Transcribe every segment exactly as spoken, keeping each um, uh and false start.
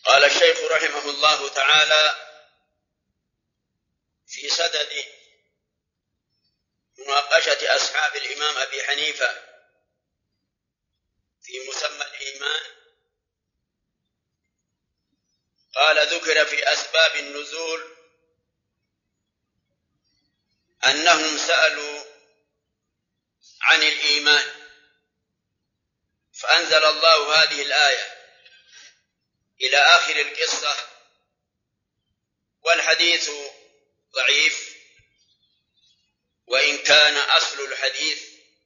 قال الشيخ رحمه الله تعالى في صدد مناقشة أصحاب الإمام أبي حنيفة في مسمى الإيمان، قال: ذكر في أسباب النزول أنهم سألوا عن الإيمان فأنزل الله هذه الآية إلى آخر القصة، والحديث ضعيف، وإن كان أصل الحديث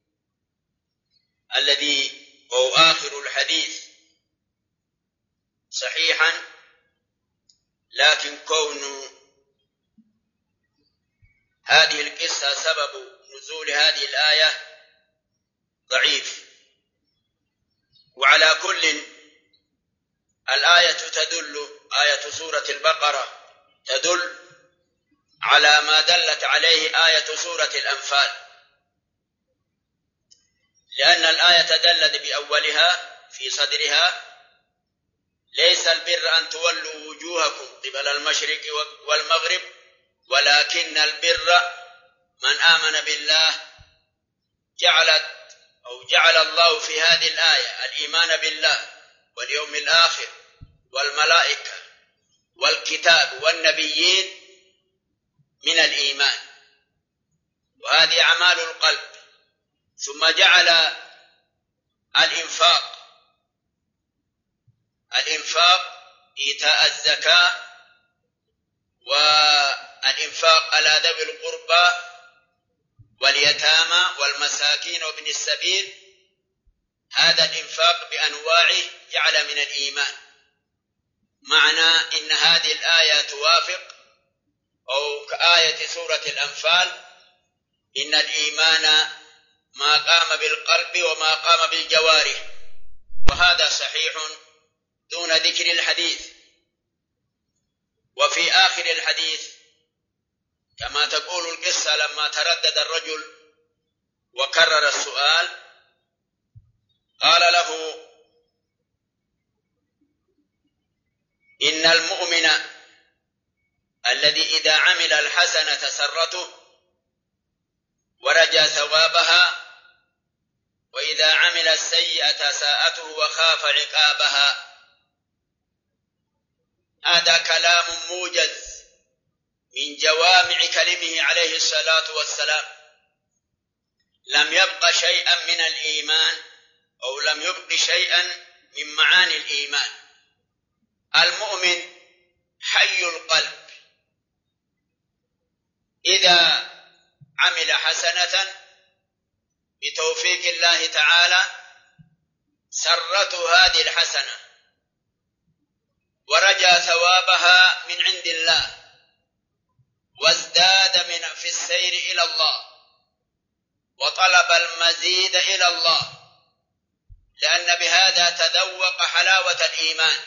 الذي أو آخر الحديث صحيحا، لكن كون هذه القصة سبب نزول هذه الآية ضعيف. وعلى كل، الآية تدل، آية سورة البقرة تدل على ما دلت عليه آية سورة الأنفال، لأن الآية دلت بأولها في صدرها: ليس البر أن تولوا وجوهكم قبل المشرق والمغرب ولكن البر من آمن بالله. جعلت أو جعل الله في هذه الآية الإيمان بالله واليوم الآخر والملائكة والكتاب والنبيين من الإيمان، وهذه أعمال القلب. ثم جعل الإنفاق الإنفاق إيتاء الزكاة والإنفاق على ذوي القربى واليتامى والمساكين وابن السبيل، هذا الإنفاق بأنواعه جعل من الإيمان. معنى إن هذه الآية توافق أو كآية سورة الأنفال: إن الإيمان ما قام بالقلب وما قام بالجوارح، وهذا صحيح دون ذكر الحديث. وفي آخر الحديث كما تقول القصة: لما تردد الرجل وكرر السؤال قال له: إن المؤمن الذي إذا عمل الحسنة سرته ورجى ثوابها، وإذا عمل السيئة ساءته وخاف عقابها. هذا كلام موجز من جوامع كلمه عليه الصلاة والسلام، لم يبق شيئا من الإيمان أو لم يبق شيئا من معاني الإيمان. المؤمن حي القلب، إذا عمل حسنة بتوفيق الله تعالى سرته هذه الحسنة ورجى ثوابها من عند الله، وازداد من في السير إلى الله وطلب المزيد إلى الله، لأن بهذا تذوق حلاوة الإيمان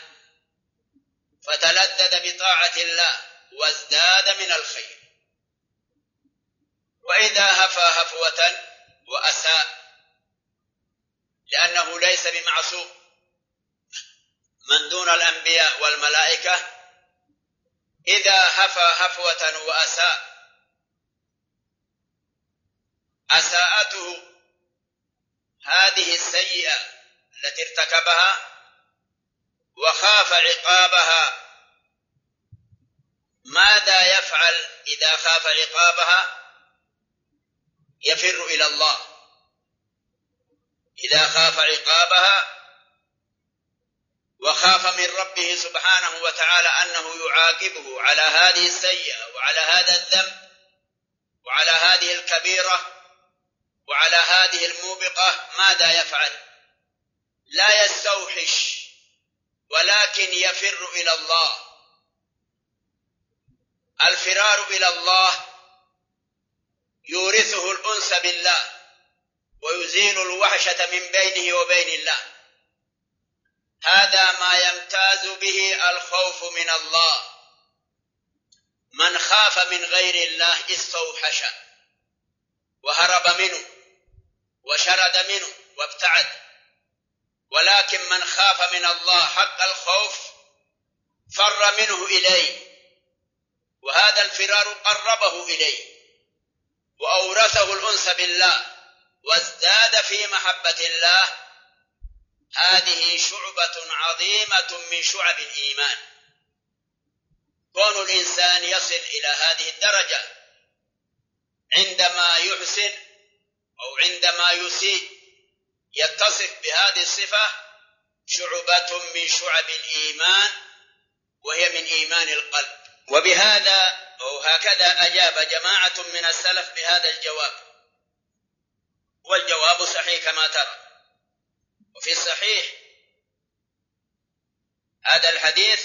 فتلذذ بطاعة الله وازداد من الخير. وإذا هفى هفوة وأساء، لأنه ليس بمعصوم، من دون الأنبياء والملائكة إذا هفى هفوة وأساء أساءته هذه السيئة التي ارتكبها وخاف عقابها، ماذا يفعل إذا خاف عقابها؟ يفر إلى الله. إذا خاف عقابها وخاف من ربه سبحانه وتعالى أنه يعاقبه على هذه السيئة وعلى هذا الذنب وعلى هذه الكبيرة وعلى هذه الموبقة، ماذا يفعل؟ لا يستوحش ولكن يفر إلى الله. الفرار إلى الله يورثه الأنس بالله ويزيل الوحشة من بينه وبين الله. هذا ما يمتاز به الخوف من الله. من خاف من غير الله استوحش وهرب منه وشرد منه وابتعد، ولكن من خاف من الله حق الخوف فر منه إليه، وهذا الفرار قربه إليه وأورثه الأنس بالله وازداد في محبة الله. هذه شعبة عظيمة من شعب الإيمان. كون الإنسان يصل إلى هذه الدرجة عندما يحسن أو عندما يسيء يتصف بهذه الصفة شعبة من شعب الإيمان، وهي من إيمان القلب. وبهذا أو هكذا أجاب جماعة من السلف بهذا الجواب، والجواب صحيح كما ترى. وفي الصحيح هذا الحديث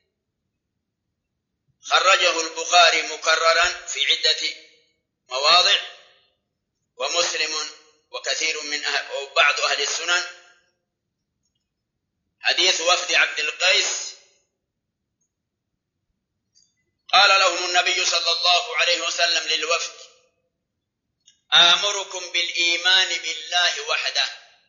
خرجه البخاري مكررا في عدة مواضع، ومسلم وكثير من أهل أو بعض أهل السنن. حديث وفد عبد القيس قال لهم النبي صلى الله عليه وسلم للوفد: آمركم بالإيمان بالله وحده.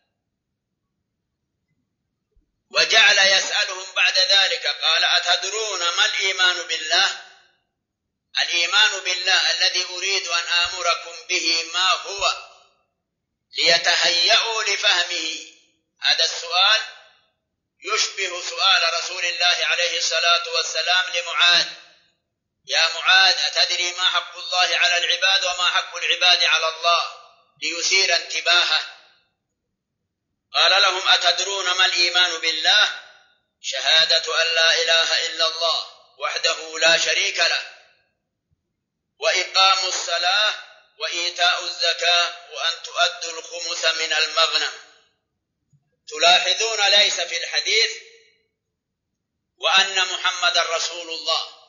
وجعل يسألهم بعد ذلك قال: أتدرون ما الإيمان بالله؟ الإيمان بالله الذي أريد أن آمركم به ما هو، ليتهيئوا لفهمه. هذا السؤال يشبه سؤال رسول الله عليه الصلاة والسلام لمعاذ: يا معاذ أتدري ما حق الله على العباد وما حق العباد على الله؟ ليثير انتباهه. قال لهم: أتدرون ما الإيمان بالله؟ شهادة أن لا إله إلا الله وحده لا شريك له، وإقام الصلاة، وإيتاء الزكاة، وأن تؤدوا الخمس من المغنم. تلاحظون ليس في الحديث وأن محمد رسول الله.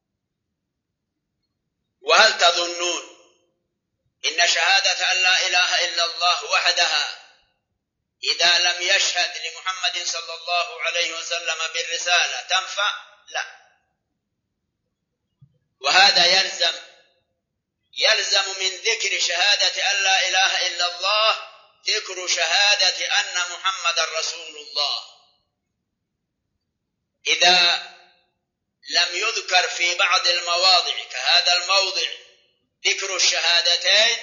وهل تظنون إن شهادة أن لا إله إلا الله وحدها إذا لم يشهد لمحمد صلى الله عليه وسلم بالرسالة تنفع؟ لا. وهذا يلزم يلزم من ذكر شهادة أن لا إله إلا الله ذكر شهادة أن محمد رسول الله. إذا لم يذكر في بعض المواضع كهذا الموضع ذكر الشهادتين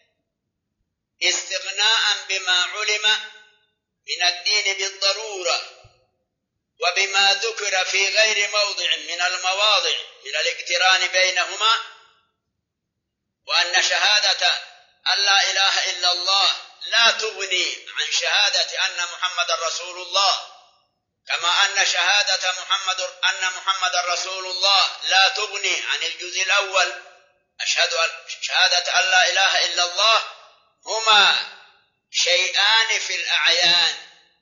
استغناء بما علم من الدين بالضرورة، وبما ذكر في غير موضع من المواضع من الاقتران بينهما، وأن شهادة أن لا إله إلا الله لا تغني عن شهادة أن محمد رسول الله، كما أن شهادة محمد أن محمد رسول الله لا تغني عن الجزء الأول أشهد أن شهادة أن لا إله إلا الله. هما شيئان في الأعيان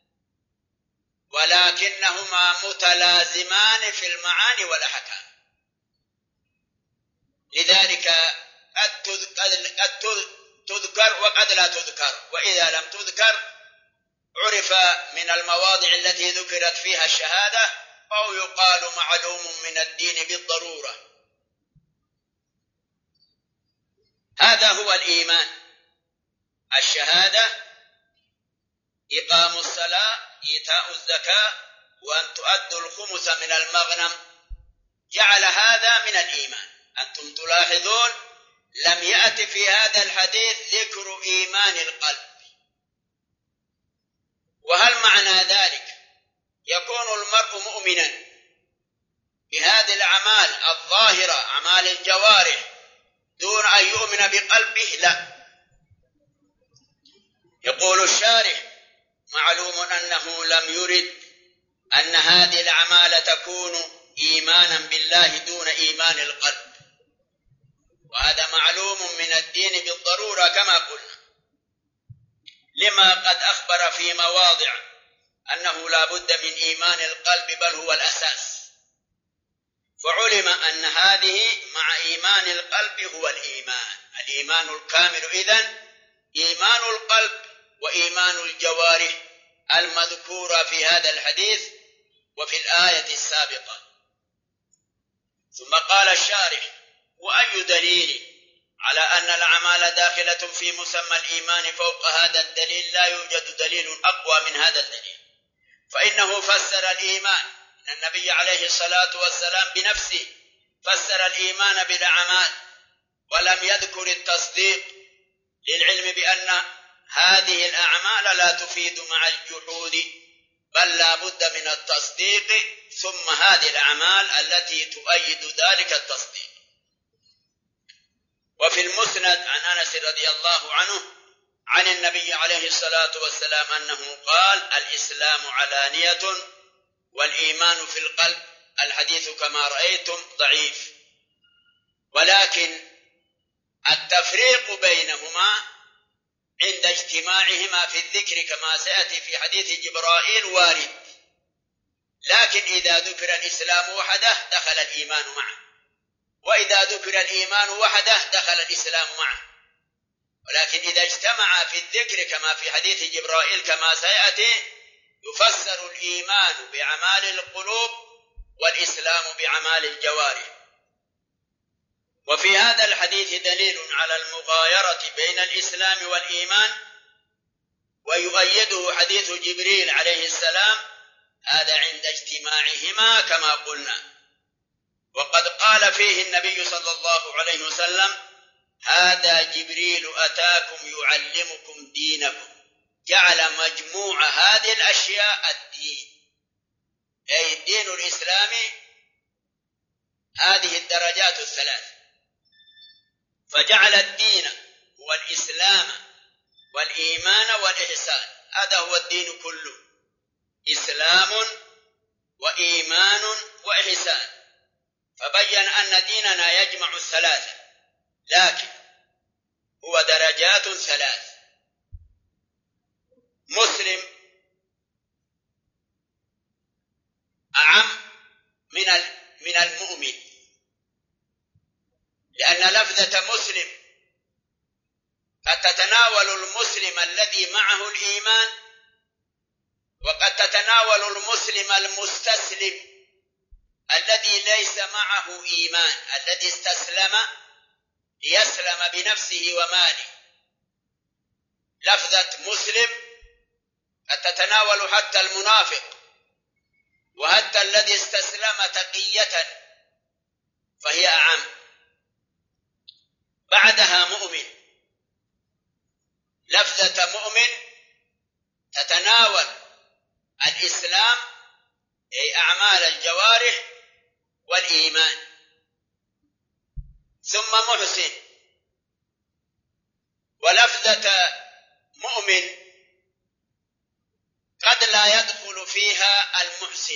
ولكنهما متلازمان في المعاني والأحكام. لذلك قد تذكر وقد لا تذكر، وإذا لم تذكر عرف من المواضع التي ذكرت فيها الشهادة، أو يقال معلوم من الدين بالضرورة. هذا هو الإيمان: الشهادة، إقام الصلاة، إيتاء الزكاة، وأن تؤدوا الخمس من المغنم. جعل هذا من الإيمان. أنتم تلاحظون لم يأتي في هذا الحديث ذكر إيمان القلب. وهل معنى ذلك يكون المرء مؤمنا بهذه الأعمال الظاهرة أعمال الجوارح دون أن يؤمن بقلبه؟ لا. يقول الشارح: معلوم أنه لم يرد أن هذه الأعمال تكون إيمانا بالله دون إيمان القلب، وهذا معلوم من الدين بالضرورة كما قلنا، لما قد أخبر في مواضع أنه لا بد من إيمان القلب بل هو الأساس. فعلم أن هذه مع إيمان القلب هو الإيمان الإيمان الكامل. إذن إيمان القلب وإيمان الجوارح المذكورة في هذا الحديث وفي الآية السابقة. ثم قال الشارح: وأي دليل على أن الأعمال داخلة في مسمى الإيمان فوق هذا الدليل؟ لا يوجد دليل أقوى من هذا الدليل، فإنه فسر الإيمان النبي عليه الصلاة والسلام بنفسه فسر الإيمان بالأعمال ولم يذكر التصديق، للعلم بأن هذه الأعمال لا تفيد مع الجحود، بل لا بد من التصديق ثم هذه الأعمال التي تؤيد ذلك التصديق. وفي المسند عن أنس رضي الله عنه عن النبي عليه الصلاة والسلام أنه قال: الإسلام علانية والإيمان في القلب. الحديث كما رأيتم ضعيف، ولكن التفريق بينهما عند اجتماعهما في الذكر كما سيأتي في حديث جبرائيل وارد، لكن إذا ذكر الإسلام وحده دخل الإيمان معه، وإذا ذكر الإيمان وحده دخل الإسلام معه. ولكن إذا اجتمع في الذكر كما في حديث جبرائيل كما سيأتي يفسر الإيمان بأعمال القلوب والإسلام بأعمال الجوارح. وفي هذا الحديث دليل على المغايرة بين الإسلام والإيمان، ويؤيده حديث جبريل عليه السلام، هذا عند اجتماعهما كما قلنا. وقد قال فيه النبي صلى الله عليه وسلم: هذا جبريل أتاكم يعلمكم دينكم. جعل مجموع هذه الأشياء الدين، أي الدين الإسلامي، هذه الدرجات الثلاث، فجعل الدين هو الإسلام والإيمان والإحسان. هذا هو الدين كله، إسلام وإيمان وإحسان. فبين أن ديننا يجمع الثلاثة، لكن هو درجات ثلاث. مسلم أعم من من المؤمن، لأن لفظة مسلم قد تتناول المسلم الذي معه الإيمان، وقد تتناول المسلم المستسلم الذي ليس معه إيمان، الذي استسلم ليسلم بنفسه وماله. لفظة مسلم قد تتناول حتى المنافق وحتى الذي استسلم تقية، فهي أعم. بعدها مؤمن. لفظة مؤمن تتناول الإسلام أي أعمال الجوارح والإيمان. ثم محسن. ولفظة مؤمن قد لا يدخل فيها المحسن،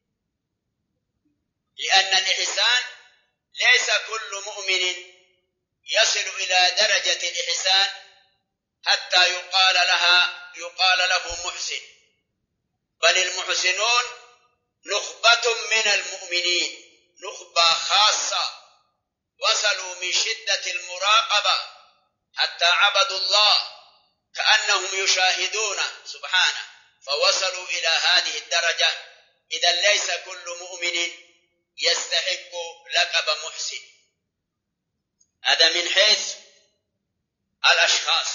لأن الإحسان ليس كل مؤمن يصل إلى درجة الإحسان حتى يقال لها يقال له محسن، بل المحسنون نخبة من المؤمنين، نخبة خاصة وصلوا من شدة المراقبة حتى عبدوا الله كأنهم يشاهدون سبحانه، فوصلوا إلى هذه الدرجة. إذا ليس كل مؤمن يستحق لقب محسن. هذا من حيث الأشخاص.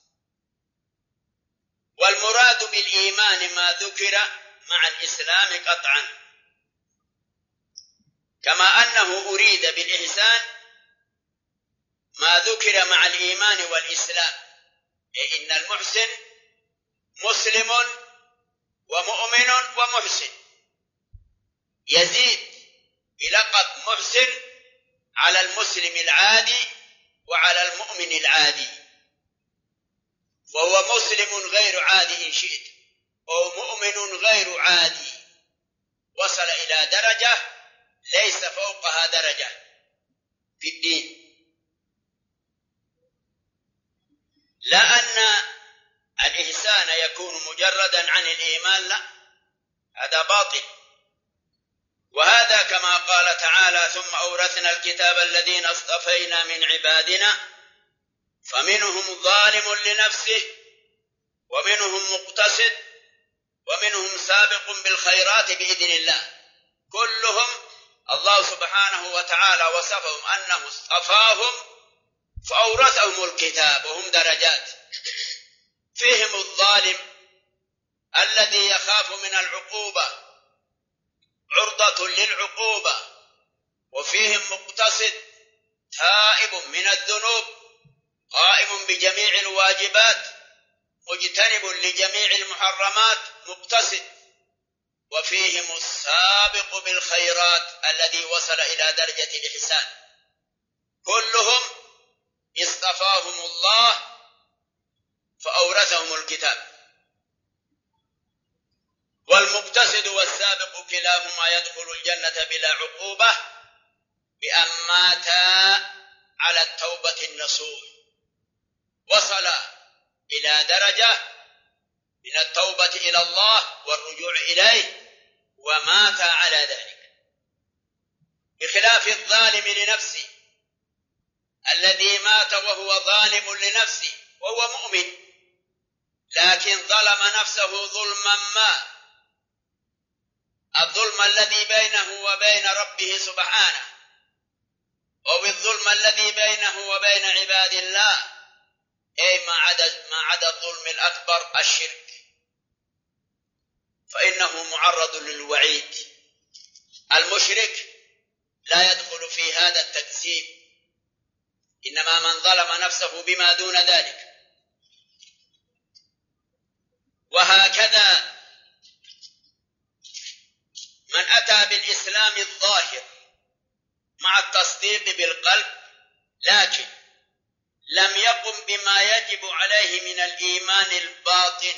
والمراد بالإيمان ما ذكر مع الإسلام قطعا، كما أنه أريد بالإحسان ما ذكر مع الإيمان والإسلام، أي إن المحسن مسلم ومؤمن ومحسن، يزيد بلقب محسن على المسلم العادي وعلى المؤمن العادي، وهو مسلم غير عادي إن شئت، أو مؤمن غير عادي، وصل إلى درجة ليس فوقها درجة في الدين. لا أن الإحسان يكون مجردا عن الإيمان، لا، هذا باطل. وهذا كما قال تعالى: ثم أورثنا الكتاب الذين اصطفينا من عبادنا فمنهم ظالم لنفسه ومنهم مقتصد ومنهم سابق بالخيرات بإذن الله. كلهم الله سبحانه وتعالى وصفهم أنه اصطفاهم فأورثهم الكتاب، وهم درجات. فيهم الظالم الذي يخاف من العقوبة عرضة للعقوبة، وفيهم مقتصد تائب من الذنوب قائم بجميع الواجبات مجتنب لجميع المحرمات مقتصد، وفيهم السابق بالخيرات الذي وصل إلى درجة الإحسان. كلهم اصطفاهم الله فأورثهم الكتاب. والمقتصد والسابق كلاهما يدخل الجنة بلا عقوبة بأن ماتا على التوبة النصوح، وصل إلى درجة من التوبة إلى الله والرجوع إليه ومات على ذلك، بخلاف الظالم لنفسه الذي مات وهو ظالم لنفسه وهو مؤمن، لكن ظلم نفسه ظلما ما، الظلم الذي بينه وبين ربه سبحانه، أو الظلم الذي بينه وبين عباد الله، أي ما عدا ما عدا الظلم الأكبر الشرك، فإنه معرض للوعيد. المشرك لا يدخل في هذا التكذيب، إنما من ظلم نفسه بما دون ذلك. وهكذا من أتى بالإسلام الظاهر مع التصديق بالقلب لكن لم يقم بما يجب عليه من الإيمان الباطن،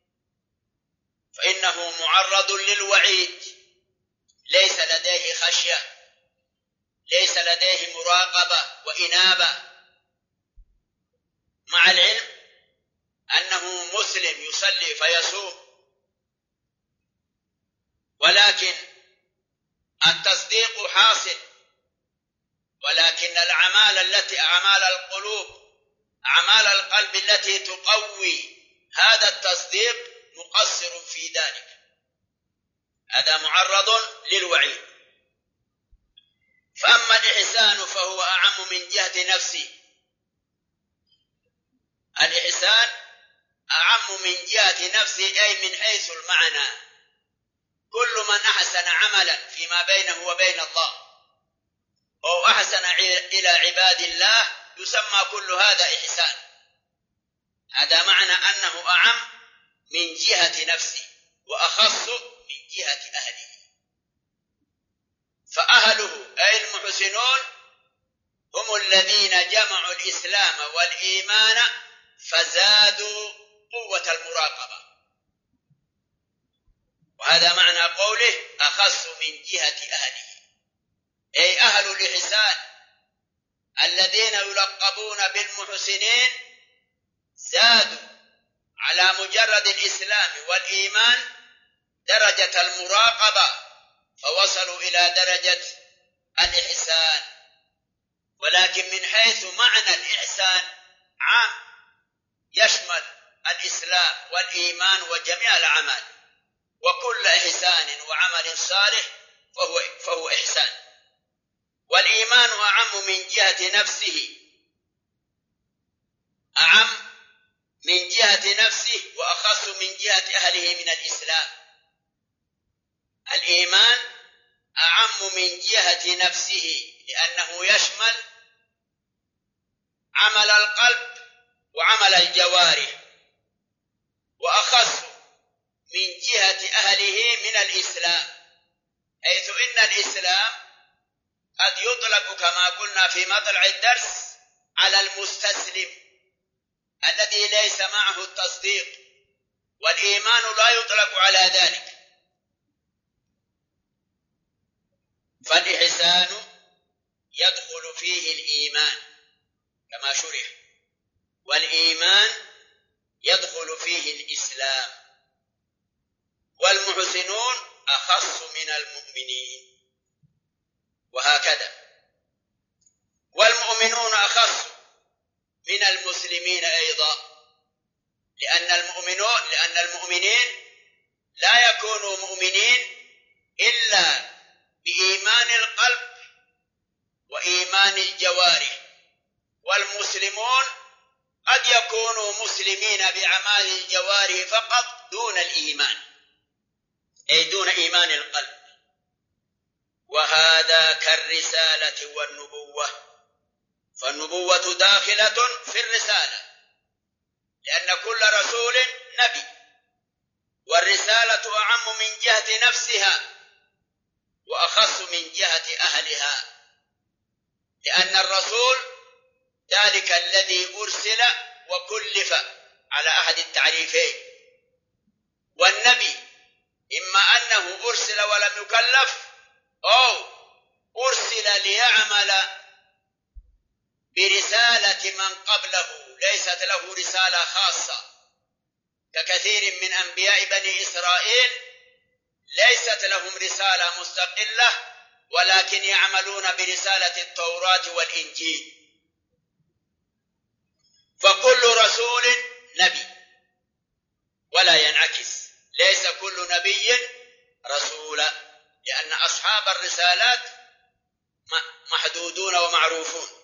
فإنه معرض للوعيد، ليس لديه خشية، ليس لديه مراقبة وإنابة، مع العلم أنه مسلم يصلي فيصوم، ولكن التصديق حاصل، ولكن الأعمال التي أعمال القلوب أعمال القلب التي تقوي هذا التصديق مقصر في ذلك، هذا معرض للوعيد. فأما الإحسان فهو أعم من جهة نفسه، الإحسان أعم من جهة نفسه أي من حيث المعنى، كل من أحسن عملا فيما بينه وبين الله أو أحسن إلى عباد الله يسمى كل هذا إحسان، هذا معنى أنه أعم من جهة نفسه وأخص من جهة أهله. فأهله أي المحسنون هم الذين جمعوا الإسلام والإيمان فزادوا قوة المراقبة، وهذا معنى قوله أخص من جهة أهله، أي أهل الإحسان الذين يلقبون بالمحسنين زادوا على مجرد الإسلام والإيمان درجة المراقبة فوصلوا إلى درجة الإحسان، ولكن من حيث معنى الإحسان عام يشمل الإسلام والإيمان وجميع الأعمال، وكل إحسان وعمل صالح فهو, فهو إحسان. والإيمان أعم من جهة نفسه، أعم من جهة نفسه وأخص من جهة أهله من الإسلام. الإيمان أعم من جهة نفسه لأنه يشمل عمل القلب وعمل الجوارح، وأخص من جهة أهله من الإسلام، حيث إن الإسلام قد يطلق كما قلنا في مطلع الدرس على المستسلم الذي ليس معه التصديق، والإيمان لا يطلق على ذلك. فالإحسان يدخل فيه الإيمان كما شرح، والإيمان يدخل فيه الإسلام، والمحسنون أخص من المؤمنين، وهكذا. والمؤمنون أخص من المسلمين أيضا، لأن المؤمنون لأن المؤمنين لا يكونوا مؤمنين إلا بإيمان القلب وإيمان الجوارح، والمسلمون قد يكونوا مسلمين بأعمال الجوارح فقط دون الإيمان، أي دون إيمان القلب. وهذا كالرسالة والنبوة، فالنبوة داخلة في الرسالة لأن كل رسول نبي، والرسالة أعم من جهة نفسها وأخص من جهة أهلها، لأن الرسول ذلك الذي أرسل وكلف على أحد التعريفين، والنبي إما أنه أرسل ولم يكلف أو أرسل ليعمل برسالة من قبله ليست له رسالة خاصة، ككثير من أنبياء بني إسرائيل ليست لهم رسالة مستقلة ولكن يعملون برسالة التوراة والإنجيل. فكل رسول نبي ولا ينعكس، ليس كل نبي رسولا، لأن أصحاب الرسالات محدودون ومعروفون.